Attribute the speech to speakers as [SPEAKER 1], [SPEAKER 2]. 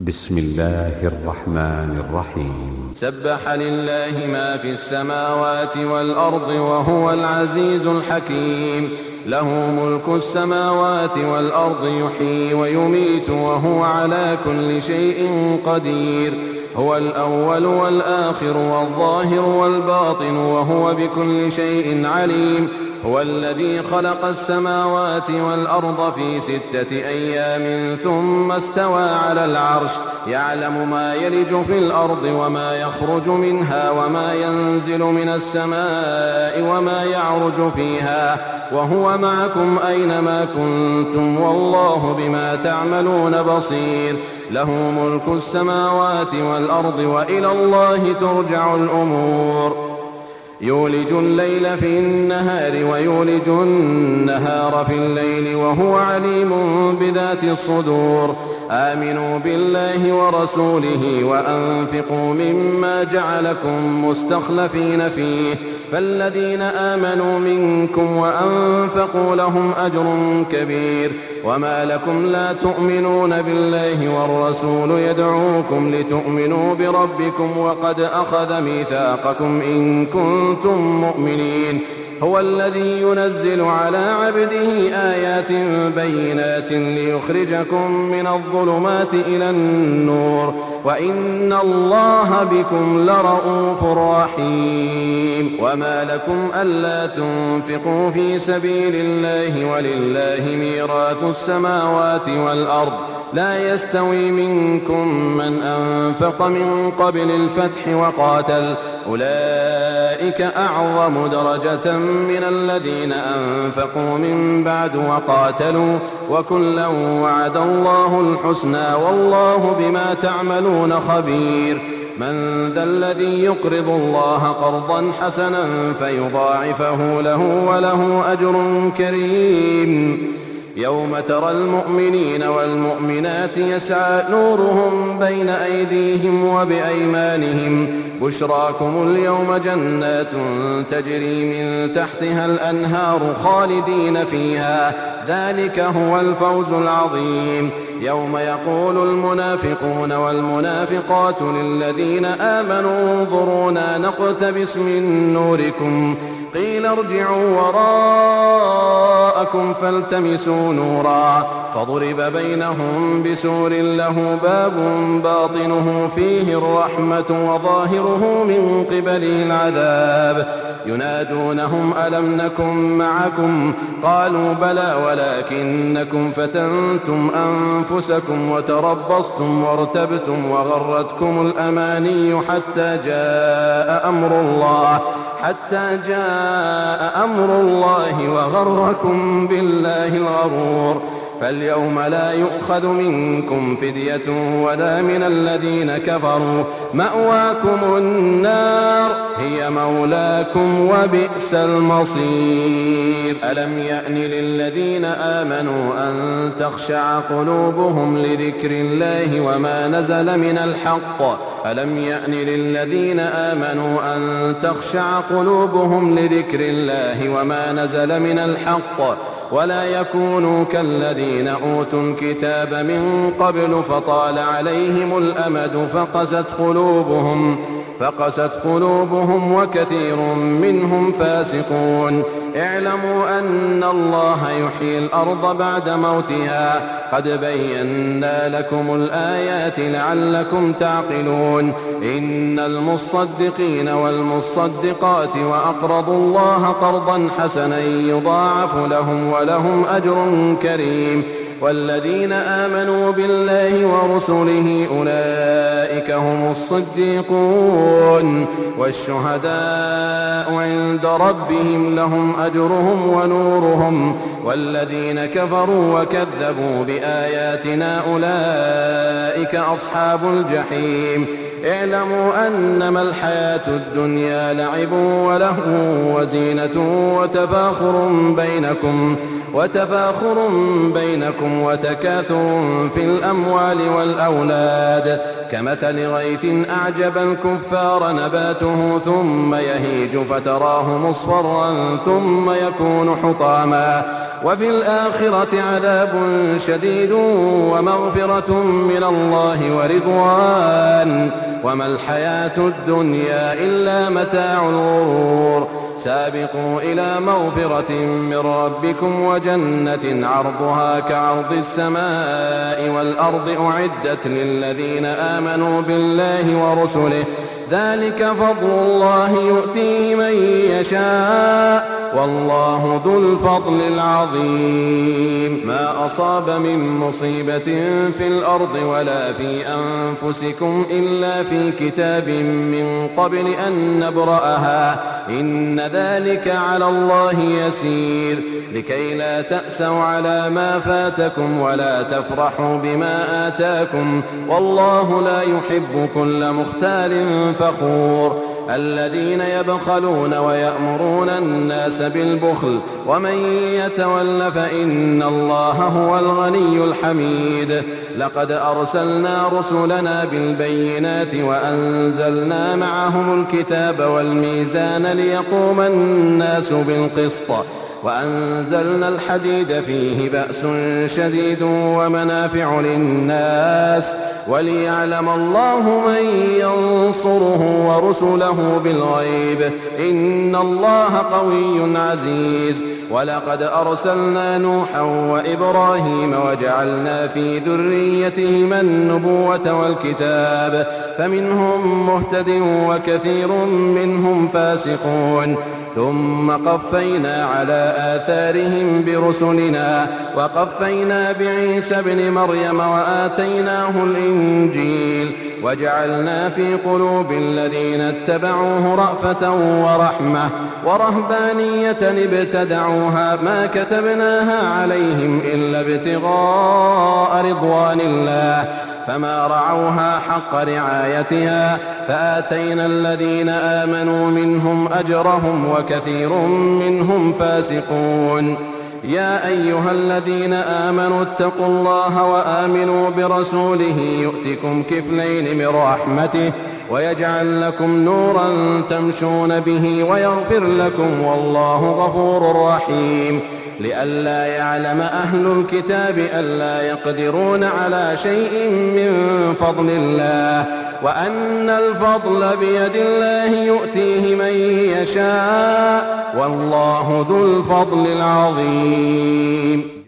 [SPEAKER 1] بسم الله الرحمن الرحيم.
[SPEAKER 2] سبح لله ما في السماوات والأرض وهو العزيز الحكيم. له ملك السماوات والأرض يحيي ويميت وهو على كل شيء قدير. هو الأول والآخر والظاهر والباطن وهو بكل شيء عليم. هو الذي خلق السماوات والأرض في 6 أيام ثم استوى على العرش يعلم ما يلج في الأرض وما يخرج منها وما ينزل من السماء وما يعرج فيها وهو معكم أينما كنتم والله بما تعملون بصير. له ملك السماوات والأرض وإلى الله ترجع الأمور. يولج الليل في النهار ويولج النهار في الليل وهو عليم بذات الصدور. آمنوا بالله ورسوله وأنفقوا مما جعلكم مستخلفين فيه فالذين آمنوا منكم وأنفقوا لهم أجر كبير. وما لكم لا تؤمنون بالله والرسول يدعوكم لتؤمنوا بربكم وقد أخذ ميثاقكم إن كنتم مؤمنين. هو الذي ينزل على عبده آيات بينات ليخرجكم من الظلمات إلى النور وإن الله بكم لرءوف رحيم. وما لكم ألا تنفقوا في سبيل الله ولله ميراث السماوات والأرض لا يستوي منكم من أنفق من قبل الفتح وقاتل أولئك أعظم درجة من الذين أنفقوا من بعد وقاتلوا وكلا وعد الله الحسنى والله بما تعملون خبير. من ذا الذي يقرض الله قرضا حسنا فيضاعفه له وله أجر كريم. يوم ترى المؤمنين والمؤمنات يسعى نورهم بين أيديهم وبأيمانهم بشراكم اليوم جنات تجري من تحتها الأنهار خالدين فيها ذلك هو الفوز العظيم. يوم يقول المنافقون والمنافقات للذين آمنوا انظرونا نقتبس من نوركم قيل ارجعوا وراءكم فالتمسوا نورا فضرب بينهم بسور له باب باطنه فيه الرحمة وظاهره من قبله العذاب. ينادونهم ألم نكن معكم قالوا بلى ولكنكم فتنتم أنفسكم وتربصتم وارتبتم وغرتكم الأماني حتى جاء أمر الله وغركم بالله الغرور. فاليوم لا يؤخذ منكم فدية ولا من الذين كفروا مأواكم النار هي مولاكم وبئس المصير. ألم يأن للذين آمنوا أن تخشع قلوبهم لذكر الله وما نزل من الحق ألم يأن للذين آمنوا أن تخشع قلوبهم لذكر الله وما نزل من الحق ولا يكونوا كالذين أوتوا الكتاب من قبل فطال عليهم الأمد فقست قلوبهم وكثير منهم فاسقون. اعلموا أن الله يحيي الأرض بعد موتها قد بينا لكم الآيات لعلكم تعقلون. إن المصدقين والمصدقات وأقرضوا الله قرضا حسنا يضاعف لهم ولهم أجر كريم. والذين آمنوا بالله ورسله أولئك هم الصديقون والشهداء عند ربهم لهم أجرهم ونورهم. والذين كفروا وكذبوا بآياتنا أولئك أصحاب الجحيم. اعلموا أنما الحياة الدنيا لعب ولهو وزينة وتفاخر بينكم وتكاثر في الأموال والأولاد كمثل غيث أعجب الكفار نباته ثم يهيج فتراه مصفرا ثم يكون حطاما وفي الآخرة عذاب شديد ومغفرة من الله ورضوان وما الحياة الدنيا إلا متاع الغرور سابقوا إلى مغفرة من ربكم وجنة عرضها كعرض السماء والأرض أعدت للذين آمنوا بالله ورسله ذلك فضل الله يؤتيه من يشاء والله ذو الفضل العظيم ما أصاب من مصيبة في الأرض ولا في أنفسكم إلا في كتاب من قبل أن نبرأها إن ذلك على الله يسير لكي لا تأسوا على ما فاتكم ولا تفرحوا بما آتاكم والله لا يحب كل مختال فخور الذين يبخلون ويأمرون الناس بالبخل ومن يتول فإن الله هو الغني الحميد لقد أرسلنا رسلنا بالبينات وأنزلنا معهم الكتاب والميزان ليقوم الناس بالقسط وأنزلنا الحديد فيه بأس شديد ومنافع للناس وليعلم الله من ينصره ورسله بالغيب إن الله قوي عزيز ولقد أرسلنا نوحا وإبراهيم وجعلنا في ذريتهما النبوة والكتاب فمنهم مهتد وكثير منهم فاسقون ثم قفينا على آثارهم برسلنا وقفينا بعيسى ابن مريم وآتيناه الإنجيل وجعلنا في قلوب الذين اتبعوه رأفة ورحمة ورهبانية ابتدعوها ما كتبناها عليهم إلا ابتغاء رضوان الله فما رعوها حق رعايتها فآتينا الذين آمنوا منهم أجرهم وكثير منهم فاسقون يا أيها الذين آمنوا اتقوا الله وآمنوا برسوله يؤتكم كفلين من رحمته ويجعل لكم نورا تمشون به ويغفر لكم والله غفور رحيم لئلا يعلم أهل الكتاب ألا يقدرون على شيء من فضل الله وأن الفضل بيد الله يؤتيه من يشاء والله ذو الفضل العظيم.